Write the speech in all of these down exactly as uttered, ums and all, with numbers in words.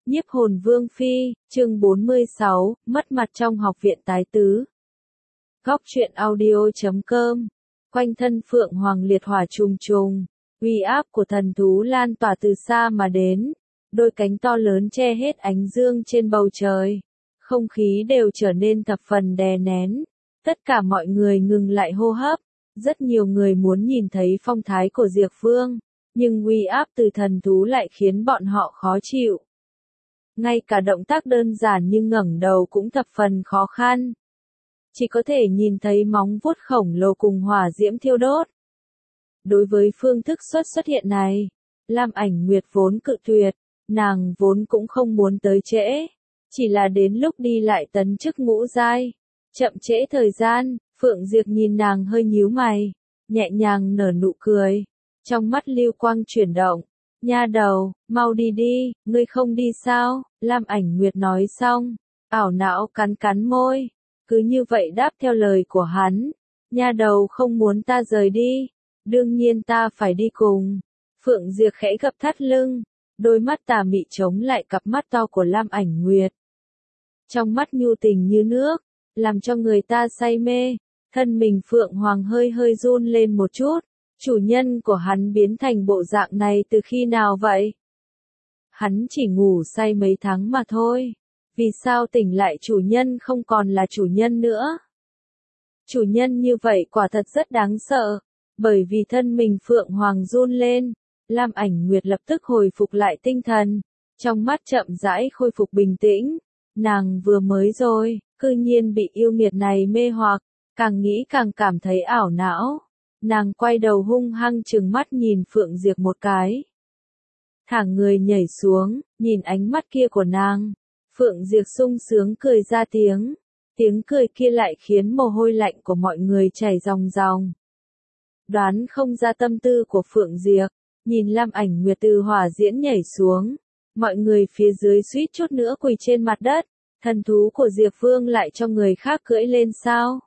Nhiếp hồn vương phi, chương bốn mươi sáu, mất mặt trong học viện tái tứ. Góc truyện audio chấm com. Quanh thân phượng hoàng liệt hỏa trùng trùng, uy áp của thần thú lan tỏa từ xa mà đến, đôi cánh to lớn che hết ánh dương trên bầu trời. Không khí đều trở nên thập phần đè nén, tất cả mọi người ngừng lại hô hấp, rất nhiều người muốn nhìn thấy phong thái của Diệp Vương, nhưng uy áp từ thần thú lại khiến bọn họ khó chịu. Ngay cả động tác đơn giản như ngẩng đầu cũng thập phần khó khăn. Chỉ có thể nhìn thấy móng vuốt khổng lồ cùng hỏa diễm thiêu đốt. Đối với phương thức xuất xuất hiện này, Lam Ảnh Nguyệt vốn cự tuyệt, nàng vốn cũng không muốn tới trễ. Chỉ là đến lúc đi lại tấn chức ngũ giai, chậm trễ thời gian, Phượng Diệp nhìn nàng hơi nhíu mày, nhẹ nhàng nở nụ cười, trong mắt lưu quang chuyển động. Nha đầu, mau đi đi, ngươi không đi sao? Lam Ảnh Nguyệt nói xong, ảo não cắn cắn môi, cứ như vậy đáp theo lời của hắn. Nha đầu không muốn ta rời đi, đương nhiên ta phải đi cùng. Phượng Diệp khẽ gập thắt lưng, đôi mắt tà mị chống lại cặp mắt to của Lam Ảnh Nguyệt. Trong mắt nhu tình như nước, làm cho người ta say mê, thân mình Phượng Hoàng hơi hơi run lên một chút. Chủ nhân của hắn biến thành bộ dạng này từ khi nào vậy? Hắn chỉ ngủ say mấy tháng mà thôi. Vì sao tỉnh lại chủ nhân không còn là chủ nhân nữa? Chủ nhân như vậy quả thật rất đáng sợ. Bởi vì thân mình Phượng Hoàng run lên, Lam Ảnh Nguyệt lập tức hồi phục lại tinh thần. Trong mắt chậm rãi khôi phục bình tĩnh. Nàng vừa mới rồi, cư nhiên bị yêu nghiệt này mê hoặc, càng nghĩ càng cảm thấy ảo não. Nàng quay đầu hung hăng trừng mắt nhìn Phượng Diệp một cái. Thả người nhảy xuống, nhìn ánh mắt kia của nàng. Phượng Diệp sung sướng cười ra tiếng. Tiếng cười kia lại khiến mồ hôi lạnh của mọi người chảy ròng ròng. Đoán không ra tâm tư của Phượng Diệp, nhìn Lam Ảnh Nguyệt từ hỏa diễn nhảy xuống. Mọi người phía dưới suýt chút nữa quỳ trên mặt đất. Thần thú của Diệp Vương lại cho người khác cưỡi lên sao?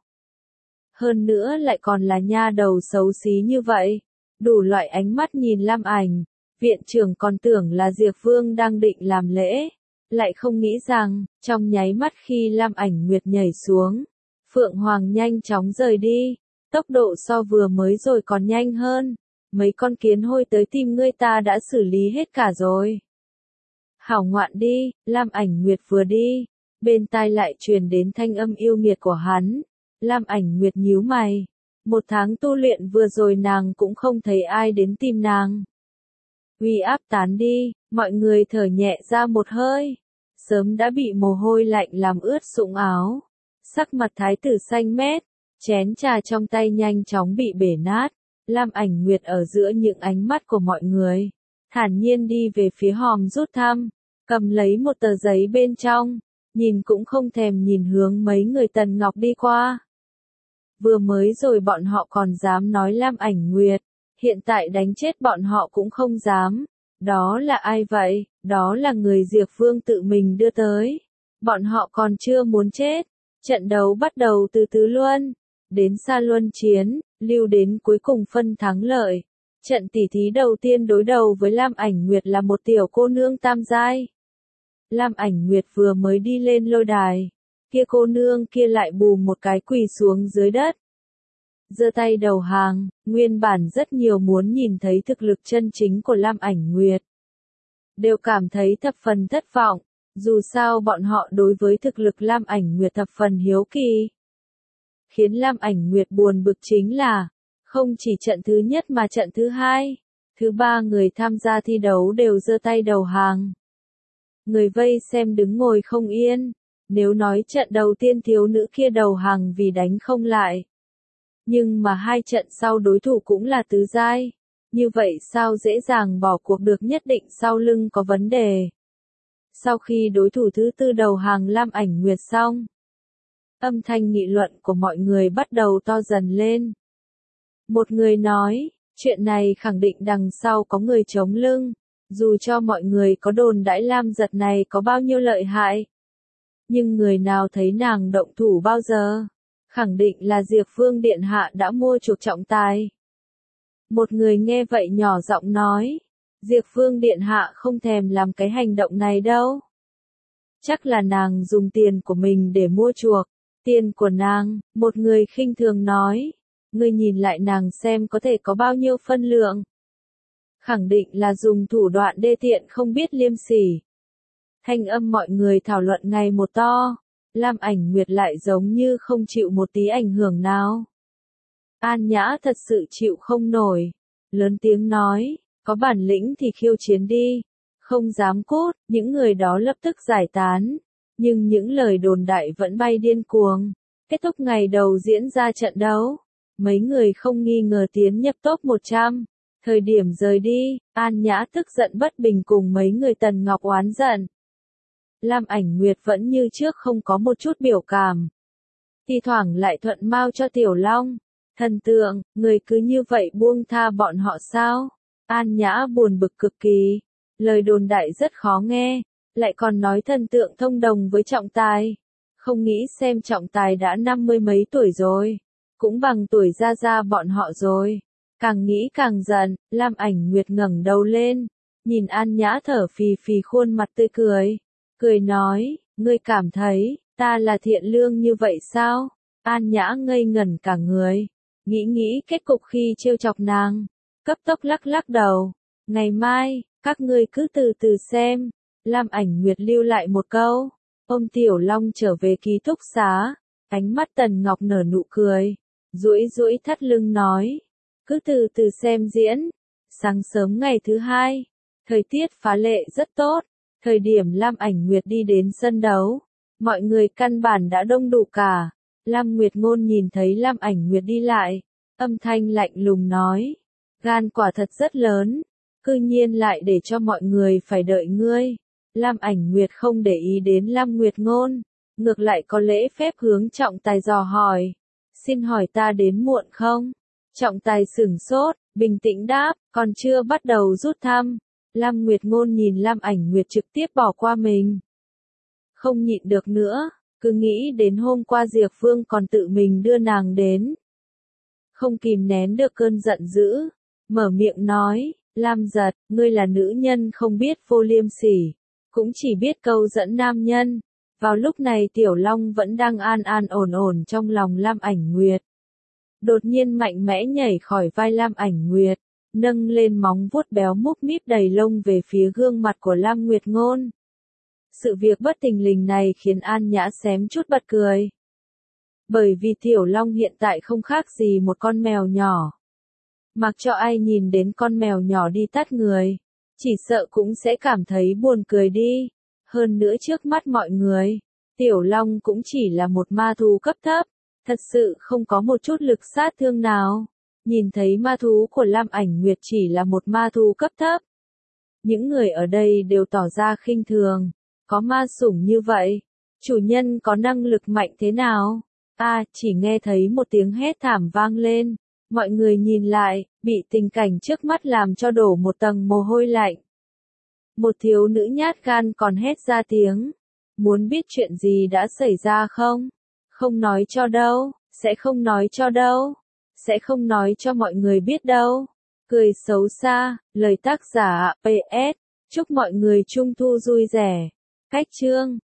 Hơn nữa lại còn là nha đầu xấu xí như vậy. Đủ loại ánh mắt nhìn Lam Ảnh, viện trưởng còn tưởng là Diệp Vương đang định làm lễ. Lại không nghĩ rằng, trong nháy mắt khi Lam Ảnh Nguyệt nhảy xuống, Phượng Hoàng nhanh chóng rời đi. Tốc độ so vừa mới rồi còn nhanh hơn. Mấy con kiến hôi tới tìm ngươi ta đã xử lý hết cả rồi. Hảo ngoạn đi, Lam Ảnh Nguyệt vừa đi, bên tai lại truyền đến thanh âm yêu nghiệt của hắn. Lam Ảnh Nguyệt nhíu mày. Một tháng tu luyện vừa rồi nàng cũng không thấy ai đến tìm nàng. Uy áp tán đi, mọi người thở nhẹ ra một hơi. Sớm đã bị mồ hôi lạnh làm ướt sũng áo. Sắc mặt thái tử xanh mét, chén trà trong tay nhanh chóng bị bể nát. Lam Ảnh Nguyệt ở giữa những ánh mắt của mọi người, thản nhiên đi về phía hòm rút thăm, cầm lấy một tờ giấy bên trong, nhìn cũng không thèm nhìn hướng mấy người Tần Ngọc đi qua. Vừa mới rồi bọn họ còn dám nói Lam Ảnh Nguyệt, hiện tại đánh chết bọn họ cũng không dám. Đó là ai vậy? Đó là người Diệp Vương tự mình đưa tới. Bọn họ còn chưa muốn chết. Trận đấu bắt đầu từ tứ luân, đến xa luân chiến, lưu đến cuối cùng phân thắng lợi. Trận tỉ thí đầu tiên đối đầu với Lam Ảnh Nguyệt là một tiểu cô nương tam giai. Lam Ảnh Nguyệt vừa mới đi lên lôi đài, kia cô nương kia lại bù một cái quỳ xuống dưới đất. Giơ tay đầu hàng, nguyên bản rất nhiều muốn nhìn thấy thực lực chân chính của Lam Ảnh Nguyệt. Đều cảm thấy thập phần thất vọng, dù sao bọn họ đối với thực lực Lam Ảnh Nguyệt thập phần hiếu kỳ. Khiến Lam Ảnh Nguyệt buồn bực chính là, không chỉ trận thứ nhất mà trận thứ hai, thứ ba người tham gia thi đấu đều giơ tay đầu hàng. Người vây xem đứng ngồi không yên, nếu nói trận đầu tiên thiếu nữ kia đầu hàng vì đánh không lại. Nhưng mà hai trận sau đối thủ cũng là tứ giai, như vậy sao dễ dàng bỏ cuộc được, nhất định sau lưng có vấn đề. Sau khi đối thủ thứ tư đầu hàng Lam Ảnh Nguyệt xong, âm thanh nghị luận của mọi người bắt đầu to dần lên. Một người nói, chuyện này khẳng định đằng sau có người chống lưng, dù cho mọi người có đồn đãi Lam Giật này có bao nhiêu lợi hại. Nhưng người nào thấy nàng động thủ bao giờ? Khẳng định là Diệp Vương Điện Hạ đã mua chuộc trọng tài. Một người nghe vậy nhỏ giọng nói, Diệp Vương Điện Hạ không thèm làm cái hành động này đâu. Chắc là nàng dùng tiền của mình để mua chuộc. Tiền của nàng, một người khinh thường nói. Ngươi nhìn lại nàng xem có thể có bao nhiêu phân lượng. Khẳng định là dùng thủ đoạn đê tiện không biết liêm sỉ. Thanh âm mọi người thảo luận ngày một to. Lam Ảnh Nguyệt lại giống như không chịu một tí ảnh hưởng nào. An Nhã thật sự chịu không nổi. Lớn tiếng nói, có bản lĩnh thì khiêu chiến đi. Không dám cút, những người đó lập tức giải tán. Nhưng những lời đồn đại vẫn bay điên cuồng. Kết thúc ngày đầu diễn ra trận đấu. Mấy người không nghi ngờ tiến nhập top một trăm. Thời điểm rời đi, An Nhã tức giận bất bình cùng mấy người Tần Ngọc oán giận. Lam Ảnh Nguyệt vẫn như trước không có một chút biểu cảm. Thì thoảng lại thuận mao cho Tiểu Long. Thần tượng, người cứ như vậy buông tha bọn họ sao? An Nhã buồn bực cực kỳ. Lời đồn đại rất khó nghe. Lại còn nói thần tượng thông đồng với trọng tài. Không nghĩ xem trọng tài đã năm mươi mấy tuổi rồi. Cũng bằng tuổi Gia Gia bọn họ rồi. Càng nghĩ càng giận, Lam Ảnh Nguyệt ngẩng đầu lên. Nhìn An Nhã thở phì phì khuôn mặt tươi cười. Cười nói, ngươi cảm thấy, ta là thiện lương như vậy sao? An Nhã ngây ngẩn cả người. Nghĩ nghĩ kết cục khi trêu chọc nàng. Cấp tốc lắc lắc đầu. Ngày mai, các ngươi cứ từ từ xem. Lam Ảnh Nguyệt lưu lại một câu. Ôm Tiểu Long trở về ký túc xá. Ánh mắt Tần Ngọc nở nụ cười. Duỗi duỗi thắt lưng nói. Cứ từ từ xem diễn. Sáng sớm ngày thứ hai. Thời tiết phá lệ rất tốt. Thời điểm Lam Ảnh Nguyệt đi đến sân đấu. Mọi người căn bản đã đông đủ cả. Lam Nguyệt Ngôn nhìn thấy Lam Ảnh Nguyệt đi lại. Âm thanh lạnh lùng nói. Gan quả thật rất lớn. Cư nhiên lại để cho mọi người phải đợi ngươi. Lam Ảnh Nguyệt không để ý đến Lam Nguyệt Ngôn. Ngược lại có lễ phép hướng trọng tài dò hỏi. Xin hỏi ta đến muộn không? Trọng tài sửng sốt, bình tĩnh đáp, còn chưa bắt đầu rút thăm. Lam Nguyệt Ngôn nhìn Lam Ảnh Nguyệt trực tiếp bỏ qua mình. Không nhịn được nữa, cứ nghĩ đến hôm qua Diệp Phương còn tự mình đưa nàng đến. Không kìm nén được cơn giận dữ, mở miệng nói, Lam Giật, ngươi là nữ nhân không biết vô liêm sỉ, cũng chỉ biết câu dẫn nam nhân. Vào lúc này Tiểu Long vẫn đang an an ổn ổn trong lòng Lam Ảnh Nguyệt. Đột nhiên mạnh mẽ nhảy khỏi vai Lam Ảnh Nguyệt, nâng lên móng vuốt béo múp míp đầy lông về phía gương mặt của Lam Nguyệt Ngôn. Sự việc bất thình lình này khiến An Nhã xém chút bật cười. Bởi vì Tiểu Long hiện tại không khác gì một con mèo nhỏ. Mặc cho ai nhìn đến con mèo nhỏ đi tát người, chỉ sợ cũng sẽ cảm thấy buồn cười đi. Hơn nữa trước mắt mọi người, Tiểu Long cũng chỉ là một ma thú cấp thấp, thật sự không có một chút lực sát thương nào. Nhìn thấy ma thú của Lam Ảnh Nguyệt chỉ là một ma thú cấp thấp. Những người ở đây đều tỏ ra khinh thường. Có ma sủng như vậy, chủ nhân có năng lực mạnh thế nào? À, chỉ nghe thấy một tiếng hét thảm vang lên. Mọi người nhìn lại, bị tình cảnh trước mắt làm cho đổ một tầng mồ hôi lạnh. Một thiếu nữ nhát gan còn hét ra tiếng. Muốn biết chuyện gì đã xảy ra không? Không nói cho đâu, sẽ không nói cho đâu. Sẽ không nói cho mọi người biết đâu. Cười xấu xa, lời tác giả pê ét. Chúc mọi người trung thu vui vẻ. Cách chương